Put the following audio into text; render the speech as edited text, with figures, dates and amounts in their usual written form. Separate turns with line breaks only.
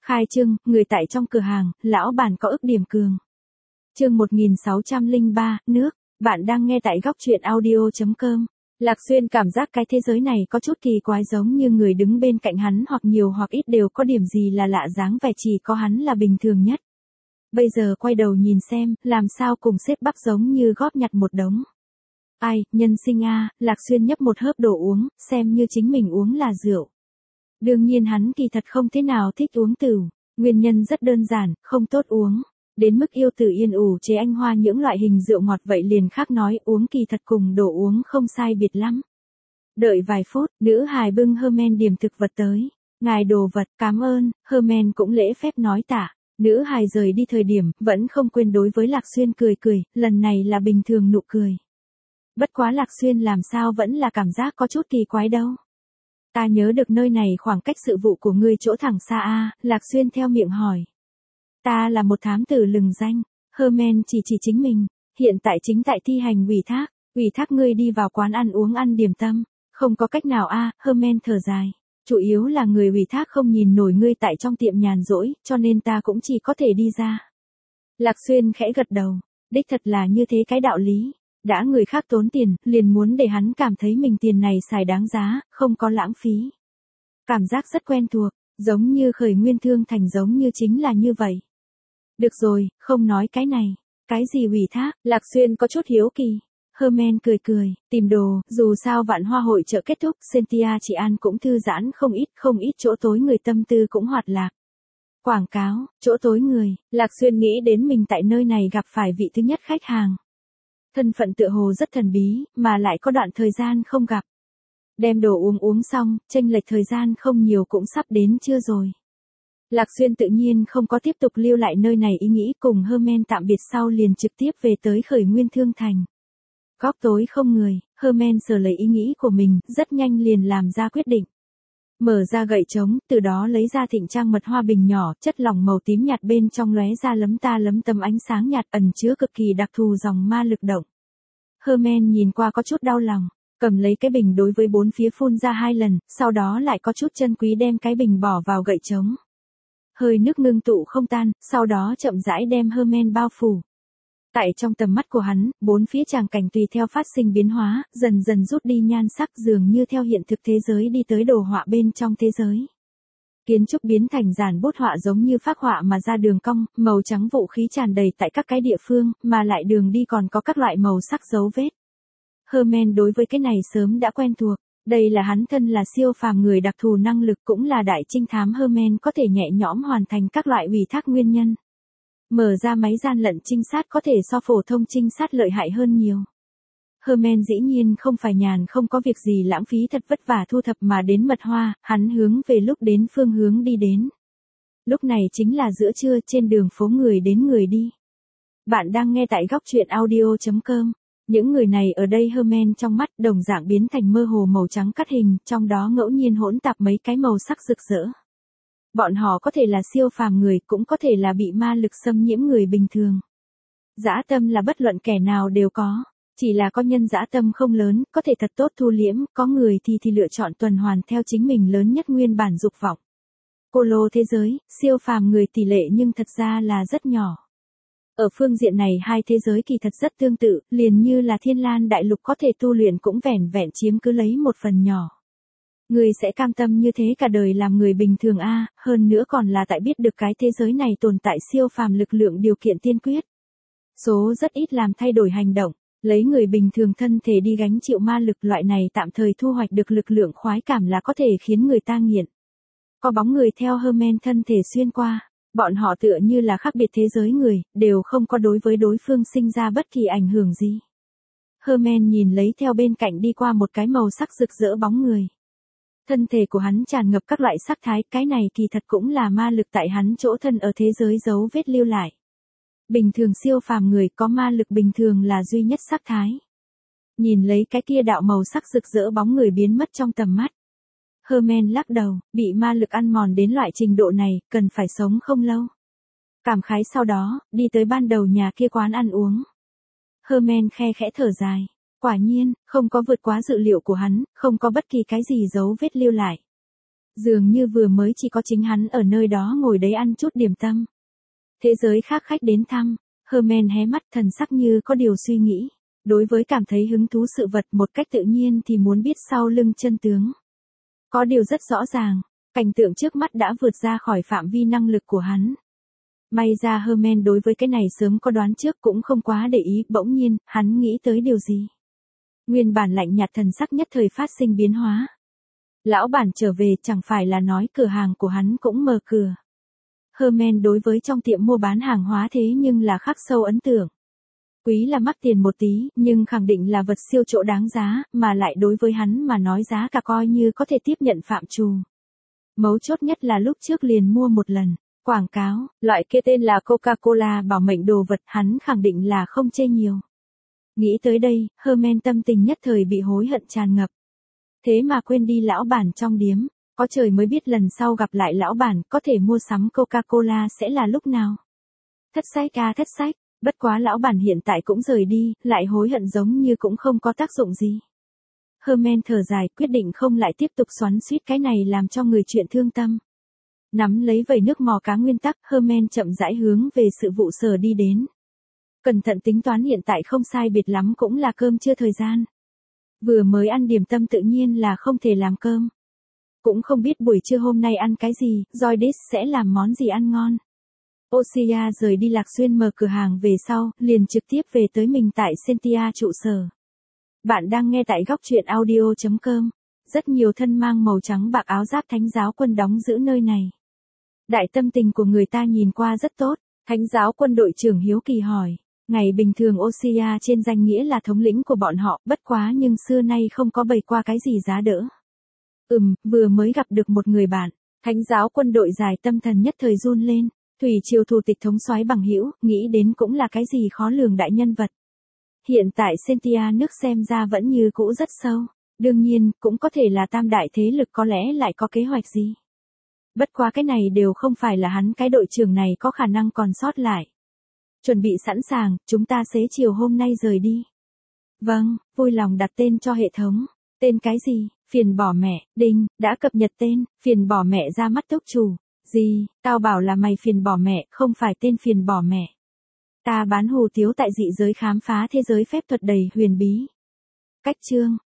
Khai trương, người tại trong cửa hàng, lão bản có ức điểm cường. Chương 1603, nước, bạn đang nghe tại góc truyện audio.com. Lạc Xuyên cảm giác cái thế giới này có chút kỳ quái, giống như người đứng bên cạnh hắn hoặc nhiều hoặc ít đều có điểm gì là lạ, dáng vẻ chỉ có hắn là bình thường nhất. Bây giờ quay đầu nhìn xem, làm sao cùng xếp bắp giống như góp nhặt một đống. Ai, nhân sinh a, Lạc Xuyên nhấp một hớp đồ uống, xem như chính mình uống là rượu. Đương nhiên hắn kỳ thật không thế nào thích uống tửu, nguyên nhân rất đơn giản, không tốt uống. Đến mức yêu tử yên ủ chế anh hoa những loại hình rượu ngọt vậy liền khác nói, uống kỳ thật cùng đồ uống không sai biệt lắm. Đợi vài phút, nữ hài bưng Herman điểm thực vật tới. Ngài đồ vật, cảm ơn. Herman cũng lễ phép nói tạ. Nữ hài rời đi thời điểm, vẫn không quên đối với Lạc Xuyên cười cười, lần này là bình thường nụ cười. Bất quá Lạc Xuyên làm sao vẫn là cảm giác có chút kỳ quái đâu. Ta nhớ được nơi này khoảng cách sự vụ của ngươi chỗ thẳng xa a. Lạc Xuyên theo miệng hỏi. Ta là một thám tử lừng danh. Herman chỉ chính mình, hiện tại chính tại thi hành ủy thác ngươi đi vào quán ăn uống ăn điểm tâm. Không có cách nào a. Herman thở dài. Chủ yếu là người ủy thác không nhìn nổi ngươi tại trong tiệm nhàn rỗi, cho nên ta cũng chỉ có thể đi ra. Lạc Xuyên khẽ gật đầu, đích thật là như thế cái đạo lý. Đã người khác tốn tiền, liền muốn để hắn cảm thấy mình tiền này xài đáng giá, không có lãng phí. Cảm giác rất quen thuộc, giống như khởi nguyên thương thành, giống như chính là như vậy. Được rồi, không nói cái này. Cái gì ủy thác? Lạc Xuyên có chút hiếu kỳ. Herman cười cười, tìm đồ, dù sao vạn hoa hội chợ kết thúc, Cynthia chị An cũng thư giãn không ít chỗ tối người tâm tư cũng hoạt lạc. Quảng cáo, chỗ tối người, Lạc Xuyên nghĩ đến mình tại nơi này gặp phải vị thứ nhất khách hàng. Thân phận tựa hồ rất thần bí, mà lại có đoạn thời gian không gặp. Đem đồ uống xong, chênh lệch thời gian không nhiều cũng sắp đến trưa rồi. Lạc Xuyên tự nhiên không có tiếp tục lưu lại nơi này ý nghĩ, cùng Herman tạm biệt sau liền trực tiếp về tới khởi nguyên thương thành. Góc tối không người, Herman sờ lấy ý nghĩ của mình, rất nhanh liền làm ra quyết định. Mở ra gậy trống, từ đó lấy ra thịnh trang mật hoa bình nhỏ, chất lỏng màu tím nhạt bên trong lóe ra lấm tấm ánh sáng nhạt ẩn chứa cực kỳ đặc thù dòng ma lực động. Herman nhìn qua có chút đau lòng, cầm lấy cái bình đối với bốn phía phun ra 2 lần, sau đó lại có chút chân quý đem cái bình bỏ vào gậy trống. Hơi nước ngưng tụ không tan, sau đó chậm rãi đem Herman bao phủ. Tại trong tầm mắt của hắn, bốn phía tràng cảnh tùy theo phát sinh biến hóa, dần dần rút đi nhan sắc, dường như theo hiện thực thế giới đi tới đồ họa bên trong thế giới. Kiến trúc biến thành giản bút họa giống như phác họa mà ra đường cong, màu trắng vũ khí tràn đầy tại các cái địa phương, mà lại đường đi còn có các loại màu sắc dấu vết. Herman đối với cái này sớm đã quen thuộc, đây là hắn thân là siêu phàm người đặc thù năng lực, cũng là đại trinh thám Herman có thể nhẹ nhõm hoàn thành các loại ủy thác nguyên nhân. Mở ra máy gian lận trinh sát có thể so phổ thông trinh sát lợi hại hơn nhiều. Herman dĩ nhiên không phải nhàn không có việc gì lãng phí thật vất vả thu thập mà đến mật hoa, hắn hướng về lúc đến phương hướng đi đến. Lúc này chính là giữa trưa, trên đường phố người đến người đi. Bạn đang nghe tại góc truyện audio.com. Những người này ở đây Herman trong mắt đồng dạng biến thành mơ hồ màu trắng cắt hình, trong đó ngẫu nhiên hỗn tạp mấy cái màu sắc rực rỡ. Bọn họ có thể là siêu phàm người, cũng có thể là bị ma lực xâm nhiễm người bình thường. Dã tâm là bất luận kẻ nào đều có, chỉ là có nhân dã tâm không lớn, có thể thật tốt thu liễm, có người thì lựa chọn tuần hoàn theo chính mình lớn nhất nguyên bản dục vọng. Cô lô thế giới, siêu phàm người tỷ lệ nhưng thật ra là rất nhỏ. Ở phương diện này hai thế giới kỳ thật rất tương tự, liền như là Thiên Lan đại lục có thể tu luyện cũng vẻn vẹn chiếm cứ lấy một phần nhỏ. Người sẽ cam tâm như thế cả đời làm người bình thường a, hơn nữa còn là tại biết được cái thế giới này tồn tại siêu phàm lực lượng điều kiện tiên quyết. Số rất ít làm thay đổi hành động, lấy người bình thường thân thể đi gánh chịu ma lực, loại này tạm thời thu hoạch được lực lượng khoái cảm là có thể khiến người ta nghiện. Có bóng người theo Herman thân thể xuyên qua, bọn họ tựa như là khác biệt thế giới người, đều không có đối với đối phương sinh ra bất kỳ ảnh hưởng gì. Herman nhìn lấy theo bên cạnh đi qua một cái màu sắc rực rỡ bóng người. Thân thể của hắn tràn ngập các loại sắc thái, cái này kỳ thật cũng là ma lực tại hắn chỗ thân ở thế giới dấu vết lưu lại. Bình thường siêu phàm người có ma lực bình thường là duy nhất sắc thái. Nhìn lấy cái kia đạo màu sắc rực rỡ bóng người biến mất trong tầm mắt. Herman lắc đầu, bị ma lực ăn mòn đến loại trình độ này, cần phải sống không lâu. Cảm khái sau đó, đi tới ban đầu nhà kia quán ăn uống. Herman khe khẽ thở dài. Quả nhiên, không có vượt quá dự liệu của hắn, không có bất kỳ cái gì dấu vết lưu lại. Dường như vừa mới chỉ có chính hắn ở nơi đó ngồi đấy ăn chút điểm tâm. Thế giới khác khách đến thăm, Herman hé mắt thần sắc như có điều suy nghĩ. Đối với cảm thấy hứng thú sự vật một cách tự nhiên thì muốn biết sau lưng chân tướng. Có điều rất rõ ràng, cảnh tượng trước mắt đã vượt ra khỏi phạm vi năng lực của hắn. May ra Herman đối với cái này sớm có đoán trước cũng không quá để ý, bỗng nhiên, hắn nghĩ tới điều gì. Nguyên bản lạnh nhạt thần sắc nhất thời phát sinh biến hóa. Lão bản trở về chẳng phải là nói cửa hàng của hắn cũng mở cửa. Herman đối với trong tiệm mua bán hàng hóa thế nhưng là khắc sâu ấn tượng. Quý là mắc tiền một tí, nhưng khẳng định là vật siêu chỗ đáng giá, mà lại đối với hắn mà nói giá cả coi như có thể tiếp nhận phạm trù. Mấu chốt nhất là lúc trước liền mua một lần. Quảng cáo, loại kia tên là Coca-Cola bảo mệnh đồ vật hắn khẳng định là không chê nhiều. Nghĩ tới đây, Herman tâm tình nhất thời bị hối hận tràn ngập. Thế mà quên đi lão bản trong điếm, có trời mới biết lần sau gặp lại lão bản có thể mua sắm Coca-Cola sẽ là lúc nào. Thất sách, bất quá lão bản hiện tại cũng rời đi, lại hối hận giống như cũng không có tác dụng gì. Herman thở dài quyết định không lại tiếp tục xoắn xuýt cái này làm cho người chuyện thương tâm. Nắm lấy vẩy nước mò cá nguyên tắc, Herman chậm rãi hướng về sự vụ sở đi đến. Cẩn thận tính toán hiện tại không sai biệt lắm cũng là cơm trưa thời gian. Vừa mới ăn điểm tâm tự nhiên là không thể làm cơm. Cũng không biết buổi trưa hôm nay ăn cái gì, Joyce sẽ làm món gì ăn ngon. Osia rời đi Lạc Xuyên mở cửa hàng về sau, liền trực tiếp về tới mình tại Sentia trụ sở. Bạn đang nghe tại góc truyện audio.com. Rất nhiều thân mang màu trắng bạc áo giáp thánh giáo quân đóng giữ nơi này. Đại tâm tình của người ta nhìn qua rất tốt, thánh giáo quân đội trưởng hiếu kỳ hỏi. Ngày bình thường Osia trên danh nghĩa là thống lĩnh của bọn họ, bất quá nhưng xưa nay không có bày qua cái gì giá đỡ. Vừa mới gặp được một người bạn, thánh giáo quân đội dài tâm thần nhất thời run lên. Thủy triều thủ tịch thống soái bằng hữu, nghĩ đến cũng là cái gì khó lường đại nhân vật. Hiện tại Sentia nước xem ra vẫn như cũ rất sâu, đương nhiên, cũng có thể là tam đại thế lực có lẽ lại có kế hoạch gì. Bất quá cái này đều không phải là hắn cái đội trưởng này có khả năng còn sót lại. Chuẩn bị sẵn sàng, chúng ta xế chiều hôm nay rời đi. Vâng, vui lòng đặt tên cho hệ thống. Tên cái gì? Phiền bỏ mẹ, đinh, đã cập nhật tên, phiền bỏ mẹ ra mắt túc chủ. Gì, tao bảo là mày phiền bỏ mẹ, không phải tên phiền bỏ mẹ. Ta bán hủ tiếu tại dị giới khám phá thế giới phép thuật đầy huyền bí. Cách chương,